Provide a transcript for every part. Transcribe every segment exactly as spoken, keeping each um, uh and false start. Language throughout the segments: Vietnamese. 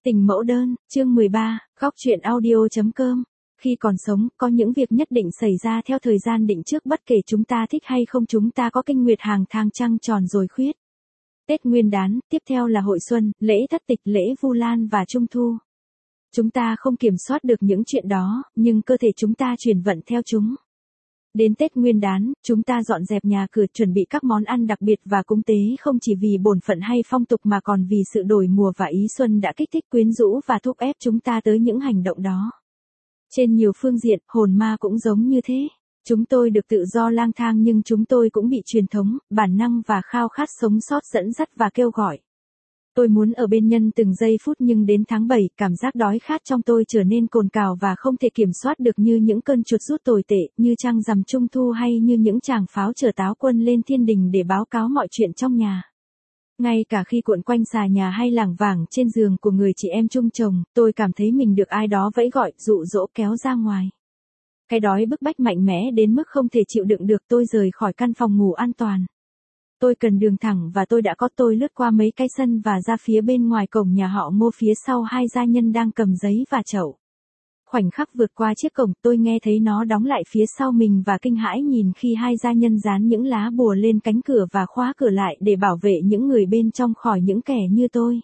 Tình mẫu đơn, chương mười ba, góc truyện audio.com. Khi còn sống, có những việc nhất định xảy ra theo thời gian định trước bất kể chúng ta thích hay không, chúng ta có kinh nguyệt hàng tháng trăng tròn rồi khuyết. Tết Nguyên đán, tiếp theo là hội xuân, lễ thất tịch, lễ Vu Lan và Trung thu. Chúng ta không kiểm soát được những chuyện đó, nhưng cơ thể chúng ta chuyển vận theo chúng. Đến Tết Nguyên đán, chúng ta dọn dẹp nhà cửa, chuẩn bị các món ăn đặc biệt và cúng tế không chỉ vì bổn phận hay phong tục mà còn vì sự đổi mùa và ý xuân đã kích thích, quyến rũ và thúc ép chúng ta tới những hành động đó. Trên nhiều phương diện, hồn ma cũng giống như thế. Chúng tôi được tự do lang thang nhưng chúng tôi cũng bị truyền thống, bản năng và khao khát sống sót dẫn dắt và kêu gọi. Tôi muốn ở bên nhân từng giây phút, nhưng đến tháng bảy, cảm giác đói khát trong tôi trở nên cồn cào và không thể kiểm soát được, như những cơn chuột rút tồi tệ, như trăng rằm Trung thu hay như những tràng pháo chở táo quân lên thiên đình để báo cáo mọi chuyện trong nhà. Ngay cả khi cuộn quanh xà nhà hay lảng vảng trên giường của người chị em chung chồng, tôi cảm thấy mình được ai đó vẫy gọi, dụ dỗ kéo ra ngoài. Cái đói bức bách mạnh mẽ đến mức không thể chịu đựng được, tôi rời khỏi căn phòng ngủ an toàn. Tôi cần đường thẳng và tôi đã có. Tôi lướt qua mấy cái sân và ra phía bên ngoài cổng nhà họ Ngô, phía sau hai gia nhân đang cầm giấy và chậu. Khoảnh khắc vượt qua chiếc cổng, tôi nghe thấy nó đóng lại phía sau mình và kinh hãi nhìn khi hai gia nhân dán những lá bùa lên cánh cửa và khóa cửa lại để bảo vệ những người bên trong khỏi những kẻ như tôi.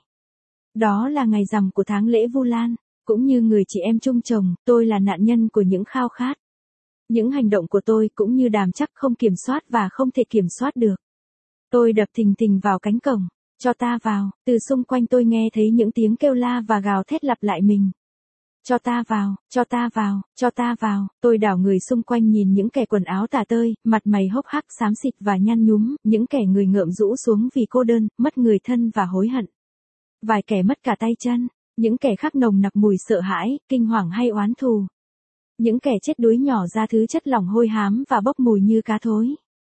Đó là ngày rằm của tháng lễ Vu Lan, cũng như người chị em chung chồng, tôi là nạn nhân của những khao khát. Những hành động của tôi cũng như đàm chắc không kiểm soát và không thể kiểm soát được. Tôi đập thình thình vào cánh cổng, cho ta vào. Từ xung quanh tôi nghe thấy những tiếng kêu la và gào thét lặp lại mình. Cho ta vào, cho ta vào, cho ta vào. Tôi đảo người xung quanh nhìn những kẻ quần áo tả tơi, mặt mày hốc hác xám xịt và nhăn nhúm, những kẻ người ngợm rũ xuống vì cô đơn, mất người thân và hối hận. Vài kẻ mất cả tay chân, những kẻ khác nồng nặc mùi sợ hãi, kinh hoàng hay oán thù. Những kẻ chết đuối nhỏ ra thứ chất lỏng hôi hám và bốc mùi như cá thối.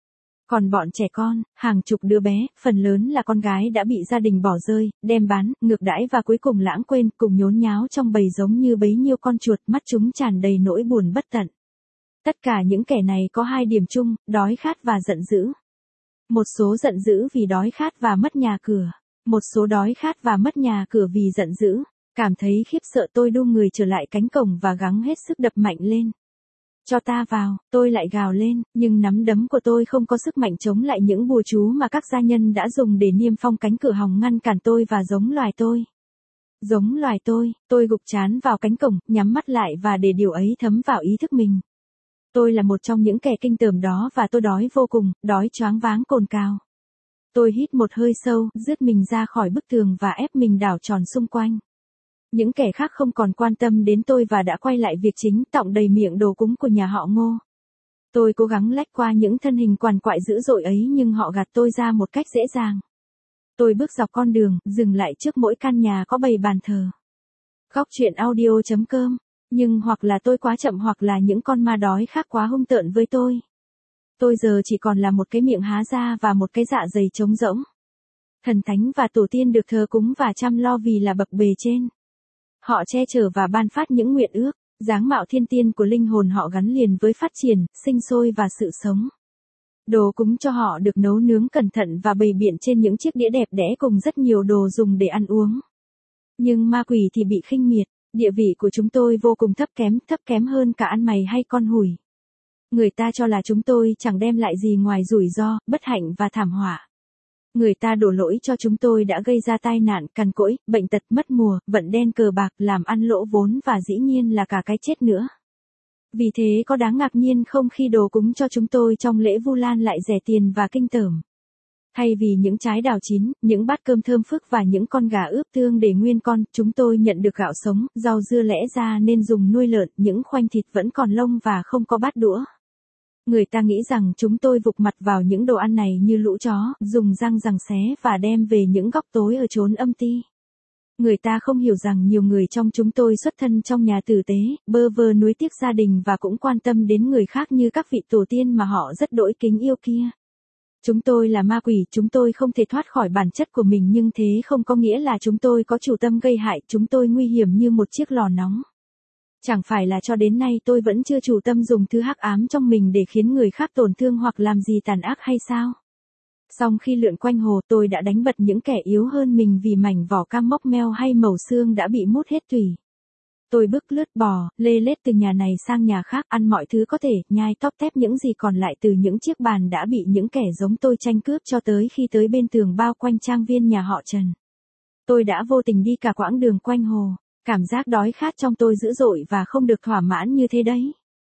Còn bọn trẻ con, hàng chục đứa bé, phần lớn là con gái đã bị gia đình bỏ rơi, đem bán, ngược đãi và cuối cùng lãng quên, cùng nhốn nháo trong bầy giống như bấy nhiêu con chuột, mắt chúng tràn đầy nỗi buồn bất tận. Tất cả những kẻ này có hai điểm chung, đói khát và giận dữ. Một số giận dữ vì đói khát và mất nhà cửa. Một số đói khát và mất nhà cửa vì giận dữ. Cảm thấy khiếp sợ, tôi đu người trở lại cánh cổng và gắng hết sức đập mạnh lên. Cho ta vào, tôi lại gào lên, nhưng nắm đấm của tôi không có sức mạnh chống lại những bùa chú mà các gia nhân đã dùng để niêm phong cánh cửa hòng ngăn cản tôi và giống loài tôi. Giống loài tôi, tôi gục trán vào cánh cổng, nhắm mắt lại và để điều ấy thấm vào ý thức mình. Tôi là một trong những kẻ kinh tởm đó và tôi đói vô cùng, đói choáng váng cồn cào. Tôi hít một hơi sâu, rứt mình ra khỏi bức tường và ép mình đảo tròn xung quanh. Những kẻ khác không còn quan tâm đến tôi và đã quay lại việc chính, tọng đầy miệng đồ cúng của nhà họ Ngô. Tôi cố gắng lách qua những thân hình quằn quại dữ dội ấy nhưng họ gạt tôi ra một cách dễ dàng. Tôi bước dọc con đường, dừng lại trước mỗi căn nhà có bày bàn thờ. Góc truyện audio.com. Nhưng hoặc là tôi quá chậm hoặc là những con ma đói khác quá hung tợn với tôi. Tôi giờ chỉ còn là một cái miệng há ra và một cái dạ dày trống rỗng. Thần thánh và tổ tiên được thờ cúng và chăm lo vì là bậc bề trên. Họ che chở và ban phát những nguyện ước, dáng mạo thiên tiên của linh hồn họ gắn liền với phát triển, sinh sôi và sự sống. Đồ cúng cho họ được nấu nướng cẩn thận và bày biện trên những chiếc đĩa đẹp đẽ cùng rất nhiều đồ dùng để ăn uống. Nhưng ma quỷ thì bị khinh miệt, địa vị của chúng tôi vô cùng thấp kém, thấp kém hơn cả ăn mày hay con hủi. Người ta cho là chúng tôi chẳng đem lại gì ngoài rủi ro, bất hạnh và thảm họa. Người ta đổ lỗi cho chúng tôi đã gây ra tai nạn, cằn cỗi, bệnh tật, mất mùa, vận đen cờ bạc, làm ăn lỗ vốn và dĩ nhiên là cả cái chết nữa. Vì thế có đáng ngạc nhiên không khi đồ cúng cho chúng tôi trong lễ Vu Lan lại rẻ tiền và kinh tởm. Thay vì những trái đào chín, những bát cơm thơm phức và những con gà ướp tương để nguyên con, chúng tôi nhận được gạo sống, rau dưa lẽ ra nên dùng nuôi lợn, những khoanh thịt vẫn còn lông và không có bát đũa. Người ta nghĩ rằng chúng tôi vụt mặt vào những đồ ăn này như lũ chó, dùng răng giằng xé và đem về những góc tối ở chốn âm ti. Người ta không hiểu rằng nhiều người trong chúng tôi xuất thân trong nhà tử tế, bơ vơ nuối tiếc gia đình và cũng quan tâm đến người khác như các vị tổ tiên mà họ rất đỗi kính yêu kia. Chúng tôi là ma quỷ, chúng tôi không thể thoát khỏi bản chất của mình nhưng thế không có nghĩa là chúng tôi có chủ tâm gây hại, chúng tôi nguy hiểm như một chiếc lò nóng. Chẳng phải là cho đến nay tôi vẫn chưa chủ tâm dùng thứ hắc ám trong mình để khiến người khác tổn thương hoặc làm gì tàn ác hay sao? Xong khi lượn quanh hồ tôi đã đánh bật những kẻ yếu hơn mình vì mảnh vỏ cam mốc meo hay màu xương đã bị mút hết tủy. Tôi bước lướt bò, lê lết từ nhà này sang nhà khác, ăn mọi thứ có thể, nhai tóp tép những gì còn lại từ những chiếc bàn đã bị những kẻ giống tôi tranh cướp cho tới khi tới bên tường bao quanh trang viên nhà họ Trần. Tôi đã vô tình đi cả quãng đường quanh hồ, cảm giác đói khát trong tôi dữ dội và không được thỏa mãn như thế đấy.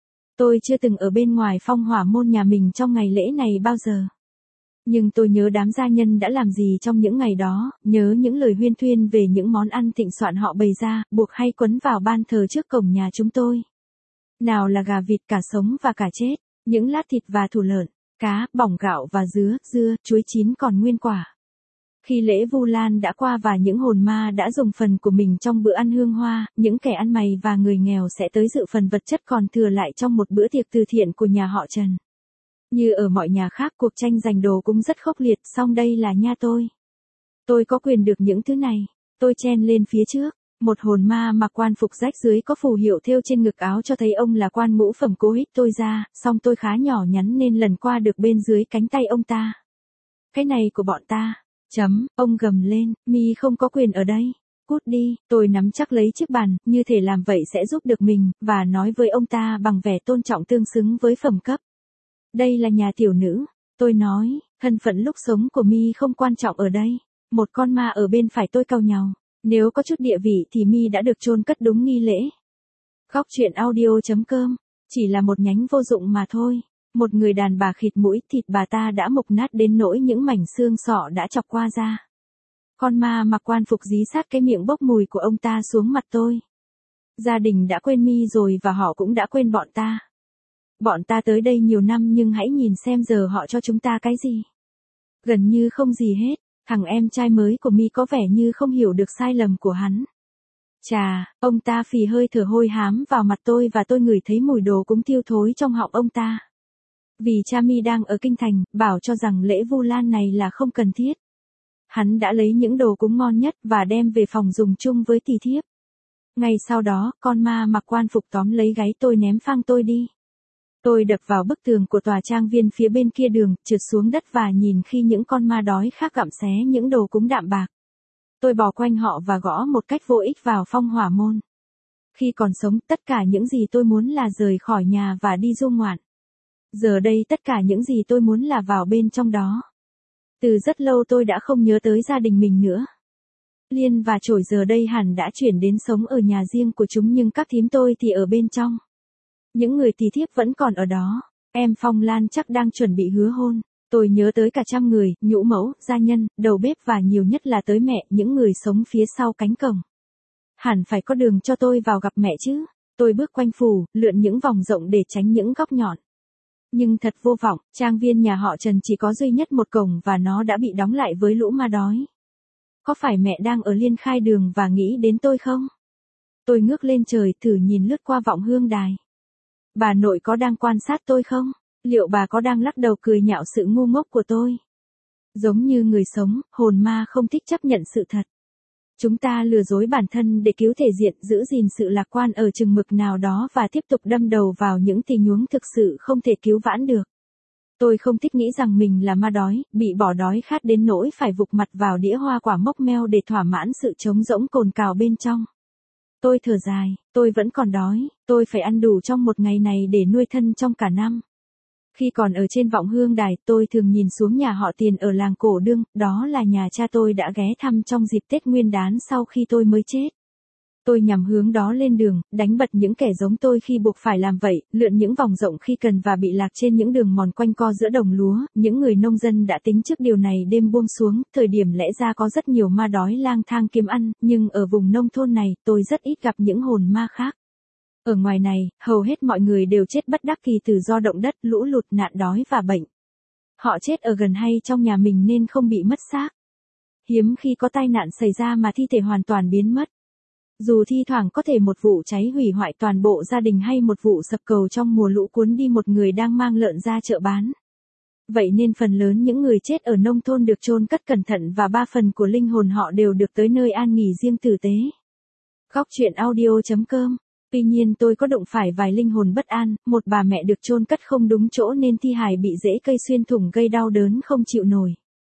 Tôi chưa từng ở bên ngoài phong hỏa môn nhà mình trong ngày lễ này bao giờ. Nhưng tôi nhớ đám gia nhân đã làm gì trong những ngày đó, nhớ những lời huyên thuyên về những món ăn thịnh soạn họ bày ra, buộc hay quấn vào ban thờ trước cổng nhà chúng tôi. Nào là gà vịt, cả sống và cả chết, những lát thịt và thủ lợn, cá, bỏng gạo và dứa, dưa, chuối chín còn nguyên quả. Khi lễ Vu Lan đã qua và những hồn ma đã dùng phần của mình trong bữa ăn hương hoa, những kẻ ăn mày và người nghèo sẽ tới dự phần vật chất còn thừa lại trong một bữa tiệc từ thiện của nhà họ Trần. Như ở mọi nhà khác, cuộc tranh giành đồ cũng rất khốc liệt, song đây là nhà tôi. Tôi có quyền được những thứ này. Tôi chen lên phía trước. Một hồn ma mặc quan phục rách dưới có phù hiệu thêu trên ngực áo cho thấy ông là quan ngũ phẩm, cố hít tôi ra, song tôi khá nhỏ nhắn nên lần qua được bên dưới cánh tay ông ta. Cái này của bọn ta. Chấm, ông gầm lên, mi không có quyền ở đây. Cút đi. Tôi nắm chắc lấy chiếc bàn, như thể làm vậy sẽ giúp được mình, và nói với ông ta bằng vẻ tôn trọng tương xứng với phẩm cấp. Đây là nhà tiểu nữ. Tôi nói, thân phận lúc sống của mi không quan trọng ở đây. Một con ma ở bên phải tôi cau nhàu. Nếu có chút địa vị thì mi đã được chôn cất đúng nghi lễ. Góc truyện audio chấm com. Chỉ là một nhánh vô dụng mà thôi. Một người đàn bà khịt mũi, thịt bà ta đã mục nát đến nỗi những mảnh xương sọ đã chọc qua da. Con ma mặc quan phục dí sát cái miệng bốc mùi của ông ta xuống mặt tôi. Gia đình đã quên mi rồi và họ cũng đã quên bọn ta. Bọn ta tới đây nhiều năm nhưng hãy nhìn xem giờ họ cho chúng ta cái gì. Gần như không gì hết. Thằng em trai mới của mi có vẻ như không hiểu được sai lầm của hắn. Chà, ông ta phì hơi thở hôi hám vào mặt tôi và tôi ngửi thấy mùi đồ cúng tiêu thối trong họng ông ta. Vì cha mi đang ở kinh thành, bảo cho rằng lễ Vu Lan này là không cần thiết. Hắn đã lấy những đồ cúng ngon nhất và đem về phòng dùng chung với tỳ thiếp. Ngay sau đó, con ma mặc quan phục tóm lấy gáy tôi ném phang tôi đi. Tôi đập vào bức tường của tòa trang viên phía bên kia đường, trượt xuống đất và nhìn khi những con ma đói khác gặm xé những đồ cúng đạm bạc. Tôi bò quanh họ và gõ một cách vô ích vào phong hỏa môn. Khi còn sống, tất cả những gì tôi muốn là rời khỏi nhà và đi du ngoạn. Giờ đây tất cả những gì tôi muốn là vào bên trong đó. Từ rất lâu tôi đã không nhớ tới gia đình mình nữa. Liên và Trổi giờ đây hẳn đã chuyển đến sống ở nhà riêng của chúng nhưng các thím tôi thì ở bên trong. Những người tỳ thiếp vẫn còn ở đó. Em Phong Lan chắc đang chuẩn bị hứa hôn. Tôi nhớ tới cả trăm người, nhũ mẫu, gia nhân, đầu bếp và nhiều nhất là tới mẹ, những người sống phía sau cánh cổng. Hẳn phải có đường cho tôi vào gặp mẹ chứ. Tôi bước quanh phủ, lượn những vòng rộng để tránh những góc nhọn. Nhưng thật vô vọng, trang viên nhà họ Trần chỉ có duy nhất một cổng và nó đã bị đóng lại với lũ ma đói. Có phải mẹ đang ở Liên Khai Đường và nghĩ đến tôi không? Tôi ngước lên trời thử nhìn lướt qua vọng hương đài. Bà nội có đang quan sát tôi không? Liệu bà có đang lắc đầu cười nhạo sự ngu ngốc của tôi? Giống như người sống, hồn ma không thích chấp nhận sự thật. Chúng ta lừa dối bản thân để cứu thể diện, giữ gìn sự lạc quan ở chừng mực nào đó và tiếp tục đâm đầu vào những tình huống thực sự không thể cứu vãn được. Tôi không thích nghĩ rằng mình là ma đói, bị bỏ đói khát đến nỗi phải vụt mặt vào đĩa hoa quả mốc meo để thỏa mãn sự trống rỗng cồn cào bên trong. Tôi thở dài, tôi vẫn còn đói, tôi phải ăn đủ trong một ngày này để nuôi thân trong cả năm. Khi còn ở trên vọng hương đài, tôi thường nhìn xuống nhà họ Tiền ở làng Cổ Đương, đó là nhà cha tôi đã ghé thăm trong dịp Tết Nguyên Đán sau khi tôi mới chết. Tôi nhằm hướng đó lên đường, đánh bật những kẻ giống tôi khi buộc phải làm vậy, lượn những vòng rộng khi cần và bị lạc trên những đường mòn quanh co giữa đồng lúa. Những người nông dân đã tính trước điều này đêm buông xuống, thời điểm lẽ ra có rất nhiều ma đói lang thang kiếm ăn, nhưng ở vùng nông thôn này, tôi rất ít gặp những hồn ma khác. Ở ngoài này, hầu hết mọi người đều chết bất đắc kỳ tử do động đất, lũ lụt, nạn đói và bệnh. Họ chết ở gần hay trong nhà mình nên không bị mất xác. Hiếm khi có tai nạn xảy ra mà thi thể hoàn toàn biến mất. Dù thi thoảng có thể một vụ cháy hủy hoại toàn bộ gia đình hay một vụ sập cầu trong mùa lũ cuốn đi một người đang mang lợn ra chợ bán. Vậy nên phần lớn những người chết ở nông thôn được chôn cất cẩn thận và ba phần của linh hồn họ đều được tới nơi an nghỉ riêng tử tế. Góc truyện audio chấm com. Tuy nhiên tôi có đụng phải vài linh hồn bất an, một bà mẹ được chôn cất không đúng chỗ nên thi hài bị rễ cây xuyên thủng gây đau đớn không chịu nổi.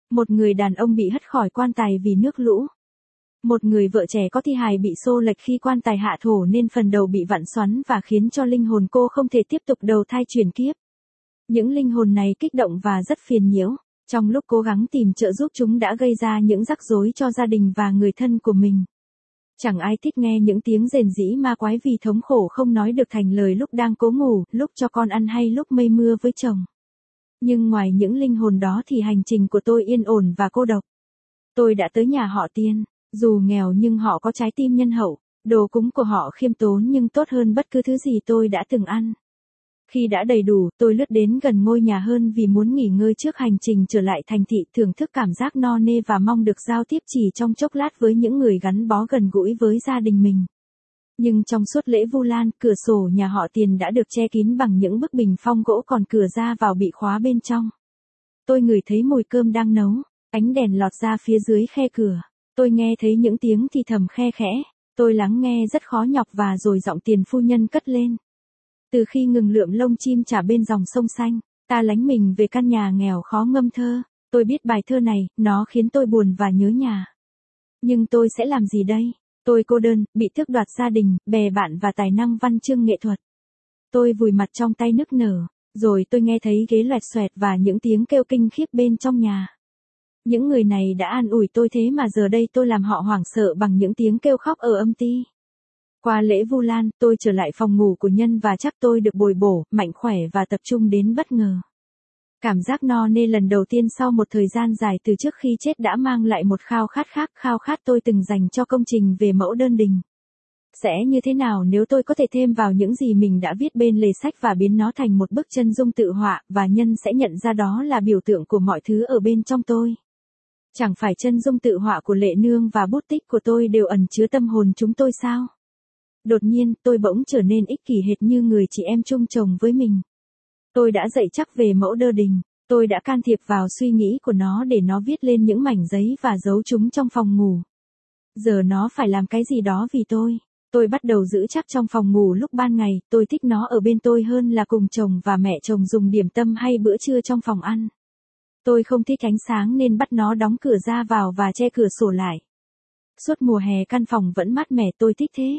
Một người đàn ông bị hất khỏi quan tài vì nước lũ. Một người vợ trẻ có thi hài bị xô lệch khi quan tài hạ thổ nên phần đầu bị vặn xoắn và khiến cho linh hồn cô không thể tiếp tục đầu thai chuyển kiếp. Những linh hồn này kích động và rất phiền nhiễu. Trong lúc cố gắng tìm trợ giúp chúng đã gây ra những rắc rối cho gia đình và người thân của mình. Chẳng ai thích nghe những tiếng rền rĩ ma quái vì thống khổ không nói được thành lời lúc đang cố ngủ, lúc cho con ăn hay lúc mây mưa với chồng. Nhưng ngoài những linh hồn đó thì hành trình của tôi yên ổn và cô độc. Tôi đã tới nhà họ Tiên, dù nghèo nhưng họ có trái tim nhân hậu, đồ cúng của họ khiêm tốn nhưng tốt hơn bất cứ thứ gì tôi đã từng ăn. Khi đã đầy đủ, tôi lướt đến gần ngôi nhà hơn vì muốn nghỉ ngơi trước hành trình trở lại thành thị, thưởng thức cảm giác no nê và mong được giao tiếp chỉ trong chốc lát với những người gắn bó gần gũi với gia đình mình. Nhưng trong suốt lễ Vu Lan, cửa sổ nhà họ Tiền đã được che kín bằng những bức bình phong gỗ, còn cửa ra vào bị khóa bên trong. Tôi ngửi thấy mùi cơm đang nấu, ánh đèn lọt ra phía dưới khe cửa. Tôi nghe thấy những tiếng thì thầm khe khẽ. Tôi lắng nghe rất khó nhọc và rồi giọng Tiền phu nhân cất lên. Từ khi ngừng lượm lông chim trả bên dòng sông xanh, ta lánh mình về căn nhà nghèo khó ngâm thơ. Tôi biết bài thơ này, nó khiến tôi buồn và nhớ nhà. Nhưng tôi sẽ làm gì đây? Tôi cô đơn, bị tước đoạt gia đình, bè bạn và tài năng văn chương nghệ thuật. Tôi vùi mặt trong tay nức nở, rồi tôi nghe thấy ghế loẹt xoẹt và những tiếng kêu kinh khiếp bên trong nhà. Những người này đã an ủi tôi thế mà giờ đây tôi làm họ hoảng sợ bằng những tiếng kêu khóc ở âm ty. Qua lễ Vu Lan, tôi trở lại phòng ngủ của Nhân và chắc tôi được bồi bổ, mạnh khỏe và tập trung đến bất ngờ. Cảm giác no nê lần đầu tiên sau một thời gian dài từ trước khi chết đã mang lại một khao khát khác, khao khát tôi từng dành cho công trình về mẫu đơn đình. Sẽ như thế nào nếu tôi có thể thêm vào những gì mình đã viết bên lề sách và biến nó thành một bức chân dung tự họa, và Nhân sẽ nhận ra đó là biểu tượng của mọi thứ ở bên trong tôi. Chẳng phải chân dung tự họa của Lệ Nương và bút tích của tôi đều ẩn chứa tâm hồn chúng tôi sao? Đột nhiên, tôi bỗng trở nên ích kỷ hệt như người chị em chung chồng với mình. Tôi đã dạy chắc về mẫu đơ đình, tôi đã can thiệp vào suy nghĩ của nó để nó viết lên những mảnh giấy và giấu chúng trong phòng ngủ. Giờ nó phải làm cái gì đó vì tôi. Tôi bắt đầu giữ chắc trong phòng ngủ lúc ban ngày, tôi thích nó ở bên tôi hơn là cùng chồng và mẹ chồng dùng điểm tâm hay bữa trưa trong phòng ăn. Tôi không thích ánh sáng nên bắt nó đóng cửa ra vào và che cửa sổ lại. Suốt mùa hè căn phòng vẫn mát mẻ, tôi thích thế.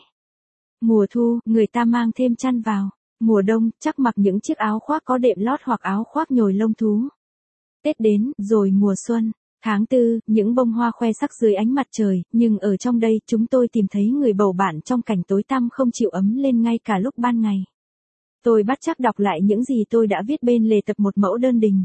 Mùa thu, người ta mang thêm chăn vào. Mùa đông, chắc mặc những chiếc áo khoác có đệm lót hoặc áo khoác nhồi lông thú. Tết đến, rồi mùa xuân. Tháng tư, những bông hoa khoe sắc dưới ánh mặt trời, nhưng ở trong đây chúng tôi tìm thấy người bầu bạn trong cảnh tối tăm không chịu ấm lên ngay cả lúc ban ngày. Tôi bắt chước đọc lại những gì tôi đã viết bên lề tập một mẫu đơn đình.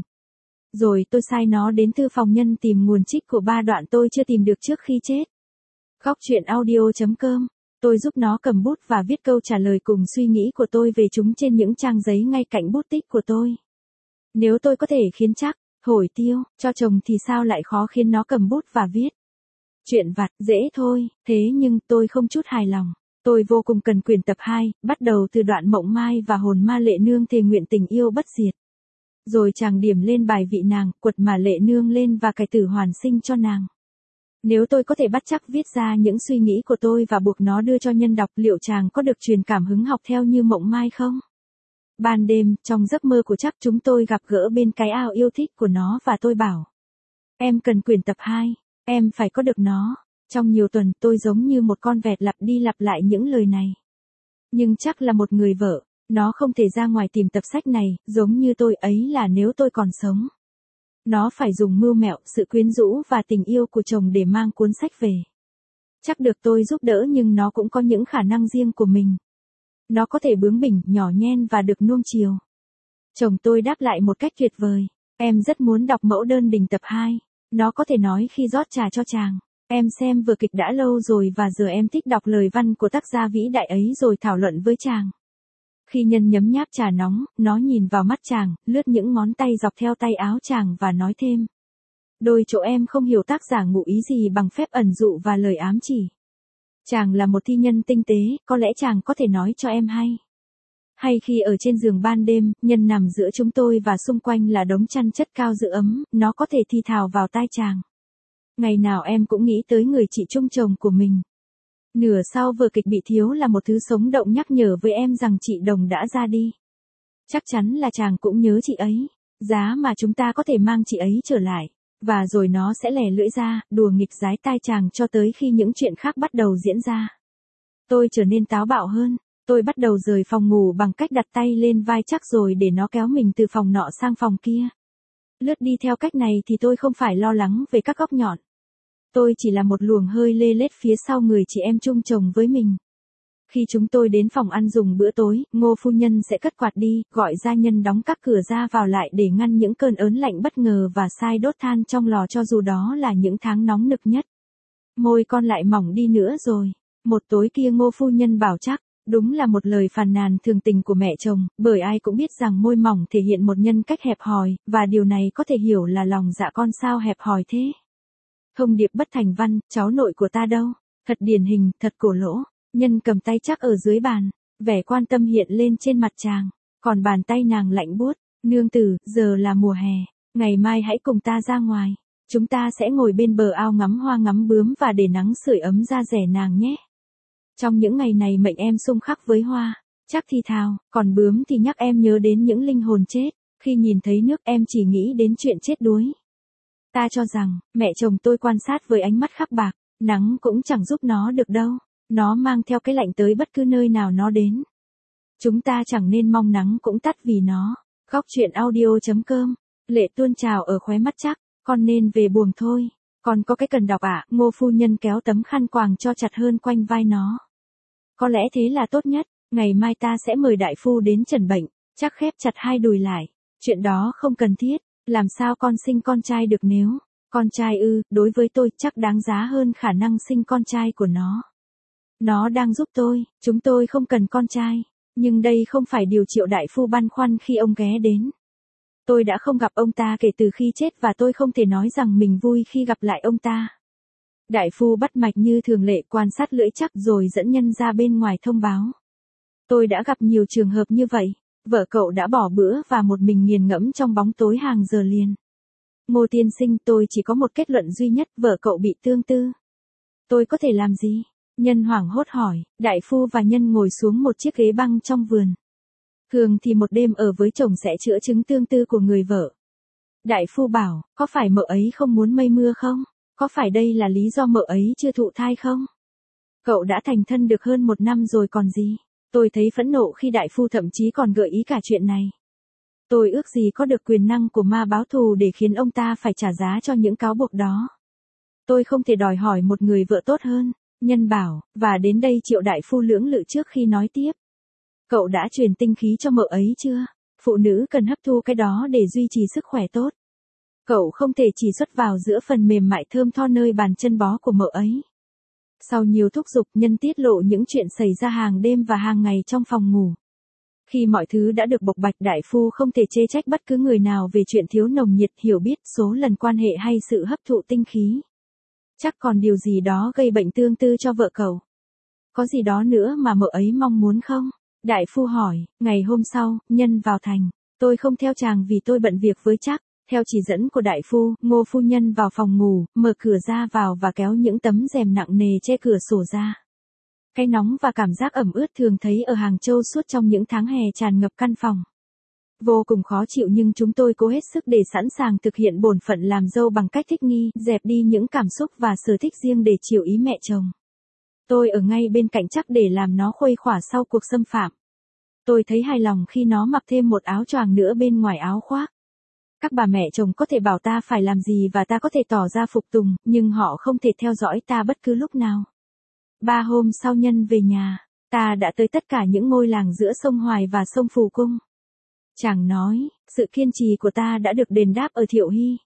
Rồi tôi sai nó đến thư phòng Nhân tìm nguồn trích của ba đoạn tôi chưa tìm được trước khi chết. Góc truyện audio chấm com. Tôi giúp nó cầm bút và viết câu trả lời cùng suy nghĩ của tôi về chúng trên những trang giấy ngay cạnh bút tích của tôi. Nếu tôi có thể khiến Trác, Hổi Tiêu, cho chồng thì sao lại khó khiến nó cầm bút và viết. Chuyện vặt, dễ thôi, thế nhưng tôi không chút hài lòng. Tôi vô cùng cần quyển tập hai, bắt đầu từ đoạn Mộng Mai và hồn ma Lệ Nương thề nguyện tình yêu bất diệt. Rồi chàng điểm lên bài vị nàng, quật mà Lệ Nương lên và cải tử hoàn sinh cho nàng. Nếu tôi có thể bắt chước viết ra những suy nghĩ của tôi và buộc nó đưa cho Nhân đọc, liệu chàng có được truyền cảm hứng học theo như Mộng Mai không? Ban đêm, trong giấc mơ của Trác chúng tôi gặp gỡ bên cái ao yêu thích của nó và tôi bảo. Em cần quyển tập hai, em phải có được nó. Trong nhiều tuần tôi giống như một con vẹt lặp đi lặp lại những lời này. Nhưng Trác là một người vợ, nó không thể ra ngoài tìm tập sách này, giống như tôi ấy là nếu tôi còn sống. Nó phải dùng mưu mẹo, sự quyến rũ và tình yêu của chồng để mang cuốn sách về. Chắc được tôi giúp đỡ nhưng nó cũng có những khả năng riêng của mình. Nó có thể bướng bỉnh, nhỏ nhen và được nuông chiều. Chồng tôi đáp lại một cách tuyệt vời. Em rất muốn đọc mẫu đơn đình tập hai. Nó có thể nói khi rót trà cho chàng. Em xem vở kịch đã lâu rồi và giờ em thích đọc lời văn của tác giả vĩ đại ấy rồi thảo luận với chàng. Khi Nhân nhấm nháp trà nóng, nó nhìn vào mắt chàng, lướt những ngón tay dọc theo tay áo chàng và nói thêm. Đôi chỗ em không hiểu tác giả ngụ ý gì bằng phép ẩn dụ và lời ám chỉ. Chàng là một thi nhân tinh tế, có lẽ chàng có thể nói cho em hay. Hay khi ở trên giường ban đêm, Nhân nằm giữa chúng tôi và xung quanh là đống chăn chất cao giữ ấm, nó có thể thi thào vào tai chàng. Ngày nào em cũng nghĩ tới người chị chung chồng của mình. Nửa sau vở kịch bị thiếu là một thứ sống động nhắc nhở với em rằng chị Đồng đã ra đi. Chắc chắn là chàng cũng nhớ chị ấy, giá mà chúng ta có thể mang chị ấy trở lại. Và rồi nó sẽ lè lưỡi ra, đùa nghịch giái tai chàng cho tới khi những chuyện khác bắt đầu diễn ra. Tôi trở nên táo bạo hơn. Tôi bắt đầu rời phòng ngủ bằng cách đặt tay lên vai chắc rồi để nó kéo mình từ phòng nọ sang phòng kia. Lướt đi theo cách này thì tôi không phải lo lắng về các góc nhọn. Tôi chỉ là một luồng hơi lê lết phía sau người chị em chung chồng với mình. Khi chúng tôi đến phòng ăn dùng bữa tối, Ngô phu nhân sẽ cất quạt đi, gọi gia nhân đóng các cửa ra vào lại để ngăn những cơn ớn lạnh bất ngờ và sai đốt than trong lò cho dù đó là những tháng nóng nực nhất. Môi con lại mỏng đi nữa rồi. Một tối kia Ngô phu nhân bảo chắc, đúng là một lời phàn nàn thường tình của mẹ chồng, bởi ai cũng biết rằng môi mỏng thể hiện một nhân cách hẹp hòi, và điều này có thể hiểu là lòng dạ con sao hẹp hòi thế. Thông điệp bất thành văn, cháu nội của ta đâu? Thật điển hình, thật cổ lỗ. Nhân cầm tay chắc ở dưới bàn, vẻ quan tâm hiện lên trên mặt chàng, còn bàn tay nàng lạnh buốt. Nương tử, giờ là mùa hè, ngày mai hãy cùng ta ra ngoài. Chúng ta sẽ ngồi bên bờ ao ngắm hoa ngắm bướm và để nắng sưởi ấm da rẻ nàng nhé. Trong những ngày này mệnh em xung khắc với hoa, chắc thì thào, còn bướm thì nhắc em nhớ đến những linh hồn chết. Khi nhìn thấy nước em chỉ nghĩ đến chuyện chết đuối. Ta cho rằng, mẹ chồng tôi quan sát với ánh mắt khắc bạc, nắng cũng chẳng giúp nó được đâu. Nó mang theo cái lạnh tới bất cứ nơi nào nó đến. Chúng ta chẳng nên mong nắng cũng tắt vì nó. Góc truyện audio.com. Lệ tuôn trào ở khóe mắt chắc, con nên về buồng thôi. Còn có cái cần đọc ạ, à? Ngô phu nhân kéo tấm khăn quàng cho chặt hơn quanh vai nó. Có lẽ thế là tốt nhất, ngày mai ta sẽ mời đại phu đến chẩn bệnh, chắc khép chặt hai đùi lại. Chuyện đó không cần thiết, làm sao con sinh con trai được nếu, con trai ư, đối với tôi chắc đáng giá hơn khả năng sinh con trai của nó. Nó đang giúp tôi, chúng tôi không cần con trai, nhưng đây không phải điều Triệu đại phu băn khoăn khi ông ghé đến. Tôi đã không gặp ông ta kể từ khi chết và tôi không thể nói rằng mình vui khi gặp lại ông ta. Đại phu bắt mạch như thường lệ quan sát lưỡi chắc rồi dẫn nhân ra bên ngoài thông báo. Tôi đã gặp nhiều trường hợp như vậy, vợ cậu đã bỏ bữa và một mình nghiền ngẫm trong bóng tối hàng giờ liền. Ngô tiên sinh, tôi chỉ có một kết luận duy nhất, vợ cậu bị tương tư. Tôi có thể làm gì? Nhân hoảng hốt hỏi, đại phu và Nhân ngồi xuống một chiếc ghế băng trong vườn. Thường thì một đêm ở với chồng sẽ chữa chứng tương tư của người vợ. Đại phu bảo, có phải mợ ấy không muốn mây mưa không? Có phải đây là lý do mợ ấy chưa thụ thai không? Cậu đã thành thân được hơn một năm rồi còn gì? Tôi thấy phẫn nộ khi đại phu thậm chí còn gợi ý cả chuyện này. Tôi ước gì có được quyền năng của ma báo thù để khiến ông ta phải trả giá cho những cáo buộc đó. Tôi không thể đòi hỏi một người vợ tốt hơn. Nhân bảo, và đến đây Triệu đại phu lưỡng lự trước khi nói tiếp. Cậu đã truyền tinh khí cho mợ ấy chưa? Phụ nữ cần hấp thu cái đó để duy trì sức khỏe tốt. Cậu không thể chỉ xuất vào giữa phần mềm mại thơm tho nơi bàn chân bó của mợ ấy. Sau nhiều thúc giục, Nhân tiết lộ những chuyện xảy ra hàng đêm và hàng ngày trong phòng ngủ. Khi mọi thứ đã được bộc bạch, đại phu không thể chê trách bất cứ người nào về chuyện thiếu nồng nhiệt, hiểu biết, số lần quan hệ hay sự hấp thụ tinh khí. Chắc còn điều gì đó gây bệnh tương tư cho vợ cậu. Có gì đó nữa mà mợ ấy mong muốn không? Đại phu hỏi. Ngày hôm sau, Nhân vào thành. Tôi không theo chàng vì tôi bận việc với chắc. Theo chỉ dẫn của đại phu, Ngô phu nhân vào phòng ngủ, mở cửa ra vào và kéo những tấm rèm nặng nề che cửa sổ ra. Cái nóng và cảm giác ẩm ướt thường thấy ở Hàng Châu suốt trong những tháng hè tràn ngập căn phòng. Vô cùng khó chịu nhưng chúng tôi cố hết sức để sẵn sàng thực hiện bổn phận làm dâu bằng cách thích nghi, dẹp đi những cảm xúc và sở thích riêng để chiều ý mẹ chồng. Tôi ở ngay bên cạnh chắc để làm nó khuây khỏa sau cuộc xâm phạm. Tôi thấy hài lòng khi nó mặc thêm một áo choàng nữa bên ngoài áo khoác. Các bà mẹ chồng có thể bảo ta phải làm gì và ta có thể tỏ ra phục tùng, nhưng họ không thể theo dõi ta bất cứ lúc nào. Ba hôm sau Nhân về nhà, ta đã tới tất cả những ngôi làng giữa sông Hoài và sông Phù Cung. Chàng nói, sự kiên trì của ta đã được đền đáp ở Thiệu Hy.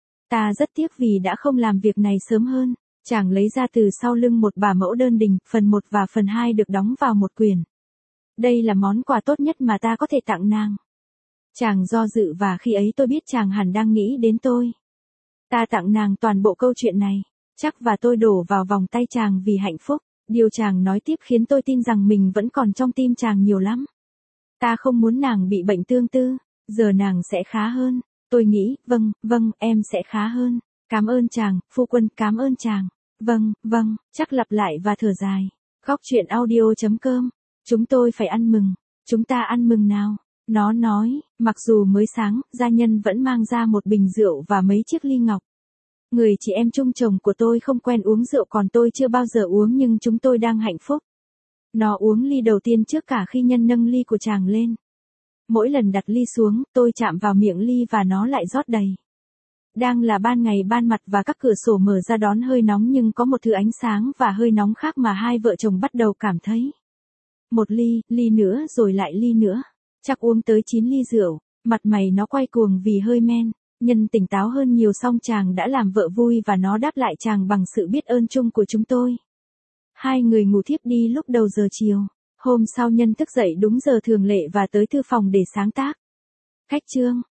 Ta rất tiếc vì đã không làm việc này sớm hơn. Chàng lấy ra từ sau lưng một bả mẫu đơn đình, phần một và phần hai được đóng vào một quyển. Đây là món quà tốt nhất mà ta có thể tặng nàng. Chàng do dự và khi ấy tôi biết chàng hẳn đang nghĩ đến tôi. Ta tặng nàng toàn bộ câu chuyện này. Chắc và tôi đổ vào vòng tay chàng vì hạnh phúc. Điều chàng nói tiếp khiến tôi tin rằng mình vẫn còn trong tim chàng nhiều lắm. Ta không muốn nàng bị bệnh tương tư. Giờ nàng sẽ khá hơn. Tôi nghĩ, vâng, vâng, em sẽ khá hơn. Cảm ơn chàng, phu quân, cảm ơn chàng. Vâng, vâng, chắc lặp lại và thở dài. Góc truyện audio.com. Chúng tôi phải ăn mừng. Chúng ta ăn mừng nào. Nó nói, mặc dù mới sáng, gia nhân vẫn mang ra một bình rượu và mấy chiếc ly ngọc. Người chị em chung chồng của tôi không quen uống rượu còn tôi chưa bao giờ uống nhưng chúng tôi đang hạnh phúc. Nó uống ly đầu tiên trước cả khi Nhân nâng ly của chàng lên. Mỗi lần đặt ly xuống, tôi chạm vào miệng ly và nó lại rót đầy. Đang là ban ngày ban mặt và các cửa sổ mở ra đón hơi nóng nhưng có một thứ ánh sáng và hơi nóng khác mà hai vợ chồng bắt đầu cảm thấy. Một ly, ly nữa rồi lại ly nữa. Chắc uống tới chín ly rượu, mặt mày nó quay cuồng vì hơi men. Nhân tỉnh táo hơn nhiều xong chàng đã làm vợ vui và nó đáp lại chàng bằng sự biết ơn chung của chúng tôi. Hai người ngủ thiếp đi lúc đầu giờ chiều. Hôm sau Nhân thức dậy đúng giờ thường lệ và tới thư phòng để sáng tác. Khách chương